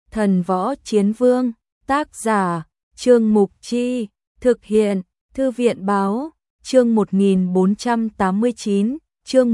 Thần Võ Chiến Vương, tác giả, Trương Mục Chi, thực hiện, Thư viện Báo, chương 1489, chương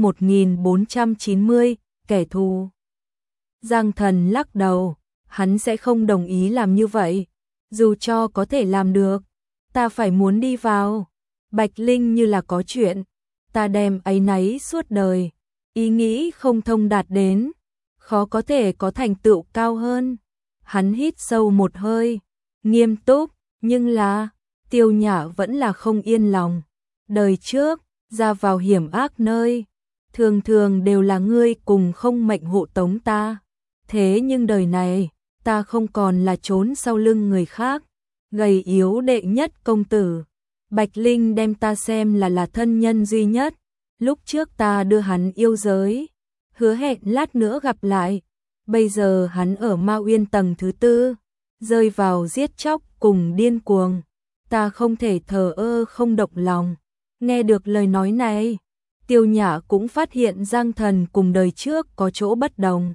1490, kẻ thù. Giang Thần lắc đầu, hắn sẽ không đồng ý làm như vậy, dù cho có thể làm được, ta phải muốn đi vào. Bạch Linh như là có chuyện, ta đem áy náy suốt đời, ý nghĩ không thông đạt đến, khó có thể có thành tựu cao hơn. Hắn hít sâu một hơi, nghiêm túc, nhưng là, Tiêu Nhã vẫn là không yên lòng. Đời trước, ra vào hiểm ác nơi, thường thường đều là ngươi cùng không mệnh hộ tống ta. Thế nhưng đời này, ta không còn là trốn sau lưng người khác, gầy yếu đệ nhất công tử. Bạch Linh đem ta xem là thân nhân duy nhất, lúc trước ta đưa hắn yêu giới, hứa hẹn lát nữa gặp lại. Bây giờ hắn ở Ma Uyên tầng thứ 4, rơi vào giết chóc cùng điên cuồng, ta không thể thờ ơ không động lòng. Nghe được lời nói này, Tiêu Nhã cũng phát hiện Giang Thần cùng đời trước có chỗ bất đồng.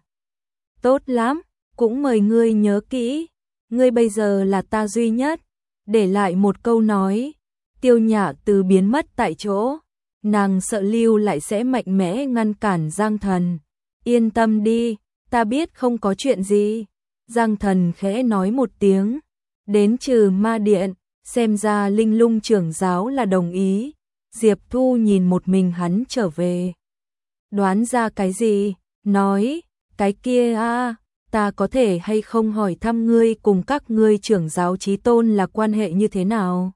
Tốt lắm, cũng mời ngươi nhớ kỹ, ngươi bây giờ là ta duy nhất. Để lại một câu nói, Tiêu Nhã từ biến mất tại chỗ, nàng sợ lưu lại sẽ mạnh mẽ ngăn cản Giang Thần. Yên tâm đi, ta biết không có chuyện gì. Giang Thần khẽ nói một tiếng, đến trừ ma điện, xem ra Linh Lung trưởng giáo là đồng ý. Diệp Thu nhìn một mình hắn trở về, đoán ra cái gì, nói, cái kia ta có thể hay không hỏi thăm ngươi cùng các ngươi trưởng giáo chí tôn là quan hệ như thế nào?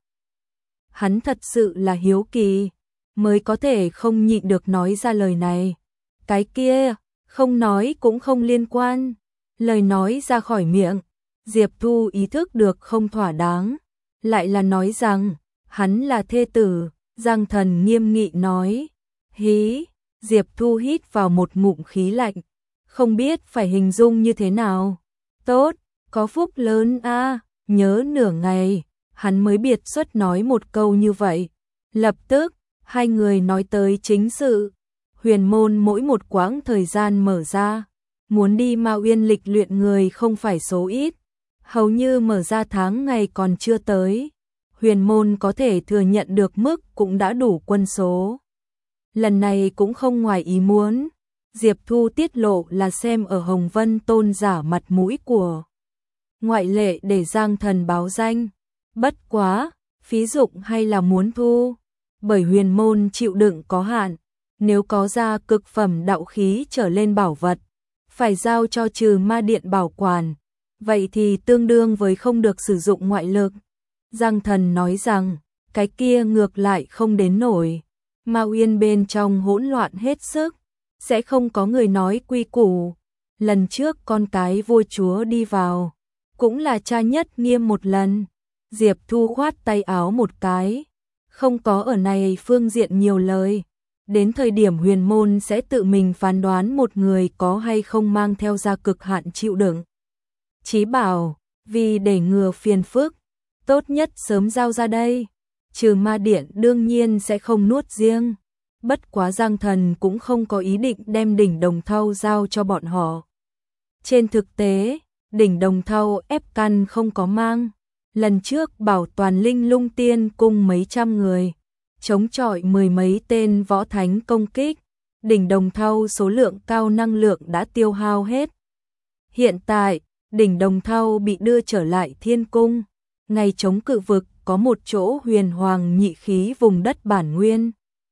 Hắn thật sự là hiếu kỳ, mới có thể không nhịn được nói ra lời này. Cái kia, không nói cũng không liên quan. Lời nói ra khỏi miệng, Diệp Thu ý thức được không thỏa đáng, lại là nói rằng, hắn là thê tử. Giang Thần nghiêm nghị nói, hí, Diệp Thu hít vào một ngụm khí lạnh, không biết phải hình dung như thế nào. Tốt, có phúc lớn nhớ nửa ngày, hắn mới biệt xuất nói một câu như vậy. Lập tức, hai người nói tới chính sự. Huyền môn mỗi một quãng thời gian mở ra, muốn đi Ma Uyên lịch luyện người không phải số ít, hầu như mở ra tháng ngày còn chưa tới. Huyền môn có thể thừa nhận được mức cũng đã đủ quân số. Lần này cũng không ngoài ý muốn, Diệp Thu tiết lộ là xem ở Hồng Vân tôn giả mặt mũi của ngoại lệ để Giang Thần báo danh. Bất quá, phí dụng hay là muốn thu, bởi huyền môn chịu đựng có hạn, nếu có ra cực phẩm đạo khí trở lên bảo vật, phải giao cho trừ ma điện bảo quản, vậy thì tương đương với không được sử dụng ngoại lực. Giang Thần nói rằng, cái kia ngược lại không đến nổi, Ma Uyên bên trong hỗn loạn hết sức, sẽ không có người nói quy củ. Lần trước con cái vua chúa đi vào, cũng là cha nhất nghiêm một lần. Diệp Thu khoát tay áo một cái, không có ở này phương diện nhiều lời. Đến thời điểm huyền môn sẽ tự mình phán đoán một người có hay không mang theo ra cực hạn chịu đựng. Chí bảo, vì để ngừa phiền phức, tốt nhất sớm giao ra đây. Trừ ma điện đương nhiên sẽ không nuốt riêng. Bất quá Giang Thần cũng không có ý định đem đỉnh Đồng Thau giao cho bọn họ. Trên thực tế, đỉnh Đồng Thau ép căn không có mang. Lần trước bảo toàn Linh Lung Tiên cung mấy trăm người, chống chọi mười mấy tên võ thánh công kích. Đỉnh Đồng Thau số lượng cao năng lượng đã tiêu hao hết. Hiện tại, đỉnh Đồng Thau bị đưa trở lại thiên cung. Ngày chống cự vực có một chỗ huyền hoàng nhị khí vùng đất bản nguyên,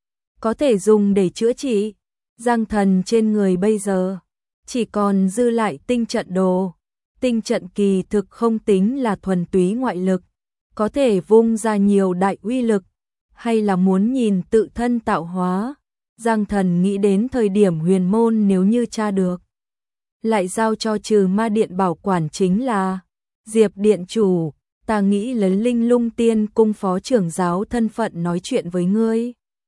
có thể dùng để chữa trị. Giang Thần trên người bây giờ chỉ còn dư lại tinh trận đồ. Tinh trận kỳ thực không tính là thuần túy ngoại lực, có thể vung ra nhiều đại uy lực, hay là muốn nhìn tự thân tạo hóa. Giang Thần nghĩ đến thời điểm huyền môn nếu như tra được, lại giao cho trừ ma điện bảo quản chính là Diệp điện chủ. Ta nghĩ lấy Linh Lung Tiên cung phó trưởng giáo thân phận nói chuyện với ngươi.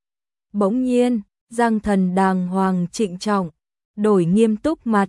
Bỗng nhiên, Giang Thần đàng hoàng trịnh trọng, đổi nghiêm túc mặt,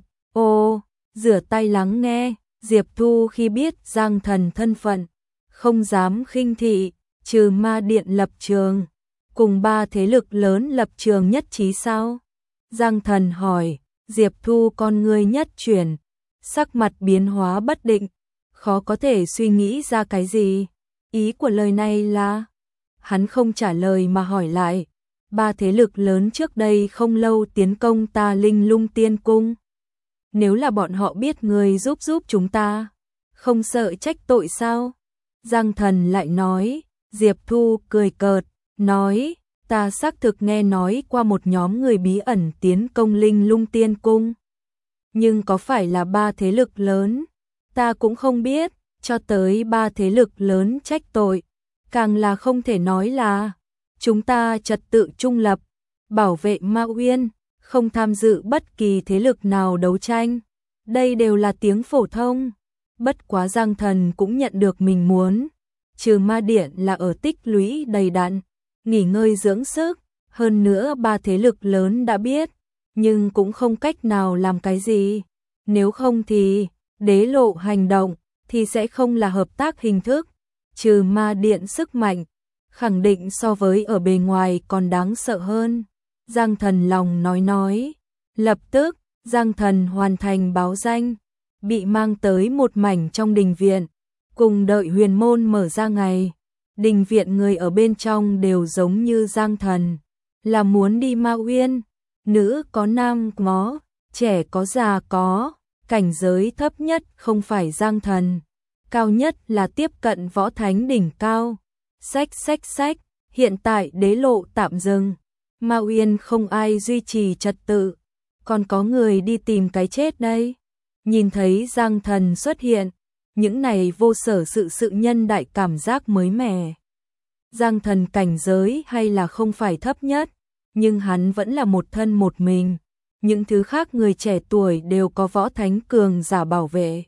rửa tay lắng nghe. Diệp Thu khi biết Giang Thần thân phận, không dám khinh thị. Trừ ma điện lập trường, cùng ba thế lực lớn lập trường nhất trí sao? Giang Thần hỏi. Diệp Thu con ngươi nhất chuyển, sắc mặt biến hóa bất định, khó có thể suy nghĩ ra cái gì. Ý của lời này là, hắn không trả lời mà hỏi lại, ba thế lực lớn trước đây không lâu tiến công ta Linh Lung Tiên Cung. Nếu là bọn họ biết người giúp chúng ta, không sợ trách tội sao? Giang Thần lại nói, Diệp Thu cười cợt, nói, ta xác thực nghe nói qua một nhóm người bí ẩn tiến công Linh Lung Tiên Cung. Nhưng có phải là ba thế lực lớn? Ta cũng không biết, cho tới ba thế lực lớn trách tội. Càng là không thể nói là, chúng ta trật tự trung lập, bảo vệ Ma Uyên, không tham dự bất kỳ thế lực nào đấu tranh. Đây đều là tiếng phổ thông. Bất quá Giang Thần cũng nhận được mình muốn. Trừ ma điện là ở tích lũy đầy đặn, nghỉ ngơi dưỡng sức, hơn nữa ba thế lực lớn đã biết, nhưng cũng không cách nào làm cái gì. Nếu không thì, đế lộ hành động, thì sẽ không là hợp tác hình thức. Trừ ma điện sức mạnh, khẳng định so với ở bề ngoài còn đáng sợ hơn. Giang Thần lòng nói. Lập tức, Giang Thần hoàn thành báo danh, bị mang tới một mảnh trong đình viện, cùng đợi huyền môn mở ra ngày. Đình viện người ở bên trong đều giống như Giang Thần, là muốn đi Ma Uyên, nữ có nam có, trẻ có già có, cảnh giới thấp nhất không phải Giang Thần, cao nhất là tiếp cận võ thánh đỉnh cao. Sách, hiện tại đế lộ tạm dừng, Ma Uyên không ai duy trì trật tự, còn có người đi tìm cái chết đây. Nhìn thấy Giang Thần xuất hiện, những này vô sở sự nhân đại cảm giác mới mẻ. Giang Thần cảnh giới hay là không phải thấp nhất, nhưng hắn vẫn là một thân một mình. Những thứ khác người trẻ tuổi đều có võ thánh cường giả bảo vệ.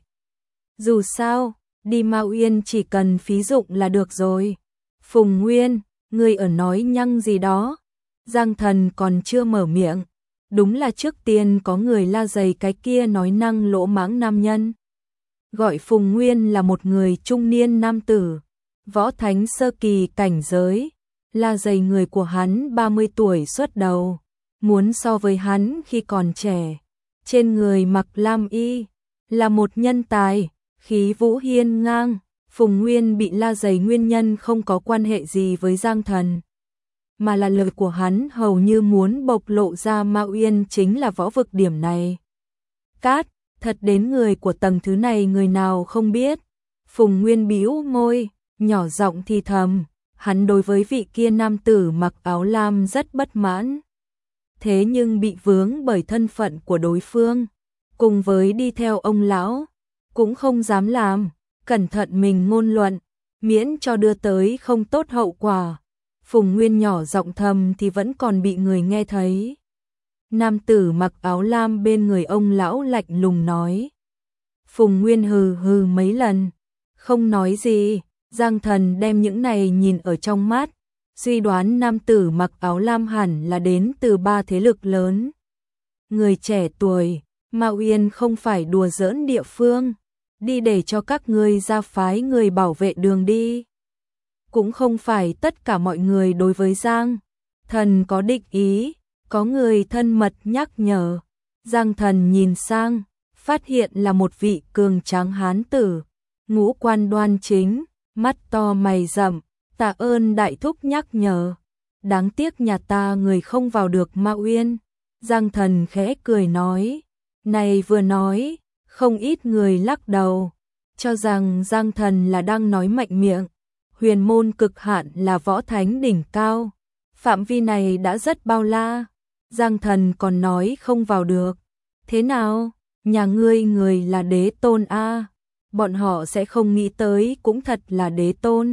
Dù sao, đi Ma Uyên chỉ cần phí dụng là được rồi. Phùng Nguyên, ngươi ở nói nhăng gì đó? Giang Thần còn chưa mở miệng. Đúng là trước tiên có người la dày cái kia nói năng lỗ mãng nam nhân. Gọi Phùng Nguyên là một người trung niên nam tử, võ thánh sơ kỳ cảnh giới, la dày người của hắn 30 tuổi xuất đầu, muốn so với hắn khi còn trẻ. Trên người mặc lam y, là một nhân tài, khí vũ hiên ngang. Phùng Nguyên bị la dày nguyên nhân không có quan hệ gì với Giang Thần, mà là lời của hắn hầu như muốn bộc lộ ra Ma Uyên chính là võ vực điểm này. Cát, thật đến người của tầng thứ này người nào không biết. Phùng Nguyên bĩu môi, nhỏ giọng thì thầm, hắn đối với vị kia nam tử mặc áo lam rất bất mãn. Thế nhưng bị vướng bởi thân phận của đối phương, cùng với đi theo ông lão, cũng không dám làm, cẩn thận mình ngôn luận, miễn cho đưa tới không tốt hậu quả. Phùng Nguyên nhỏ giọng thầm thì vẫn còn bị người nghe thấy. Nam tử mặc áo lam bên người ông lão lạnh lùng nói. Phùng Nguyên hừ mấy lần, không nói gì. Giang Thần đem những này nhìn ở trong mắt, suy đoán nam tử mặc áo lam hẳn là đến từ ba thế lực lớn. Người trẻ tuổi, Ma Uyên không phải đùa giỡn địa phương, đi để cho các ngươi ra phái người bảo vệ đường đi. Cũng không phải tất cả mọi người đối với Giang Thần có địch ý, có người thân mật nhắc nhở. Giang Thần nhìn sang, phát hiện là một vị cường tráng hán tử, ngũ quan đoan chính, mắt to mày rậm, tạ ơn đại thúc nhắc nhở. Đáng tiếc nhà ta người không vào được Ma Uyên. Giang Thần khẽ cười nói, này vừa nói, không ít người lắc đầu, cho rằng Giang Thần là đang nói mạnh miệng. Huyền môn cực hạn là võ thánh đỉnh cao, phạm vi này đã rất bao la. Giang Thần còn nói không vào được. Thế nào, nhà ngươi người là đế tôn a? Bọn họ sẽ không nghĩ tới cũng thật là đế tôn.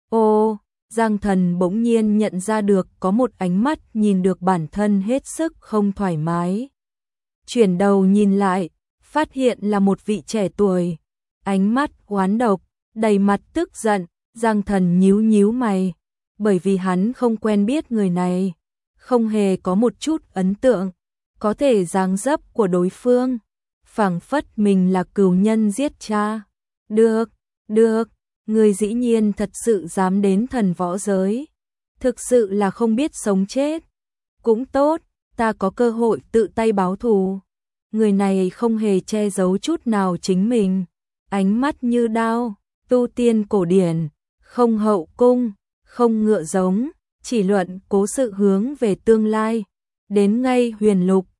Ô, Giang Thần bỗng nhiên nhận ra được có một ánh mắt nhìn được bản thân hết sức không thoải mái. Chuyển đầu nhìn lại, phát hiện là một vị trẻ tuổi, ánh mắt oán độc, đầy mặt tức giận. Giang Thần nhíu mày, bởi vì hắn không quen biết người này, không hề có một chút ấn tượng, có thể dáng dấp của đối phương, phảng phất mình là cừu nhân giết cha. Được, người dĩ nhiên thật sự dám đến thần võ giới, thực sự là không biết sống chết. Cũng tốt, ta có cơ hội tự tay báo thù. người này không hề che giấu chút nào chính mình, ánh mắt như đao, tu tiên cổ điển, không hậu cung, không ngựa giống, chỉ luận cố sự hướng về tương lai. Đến ngay huyền lục,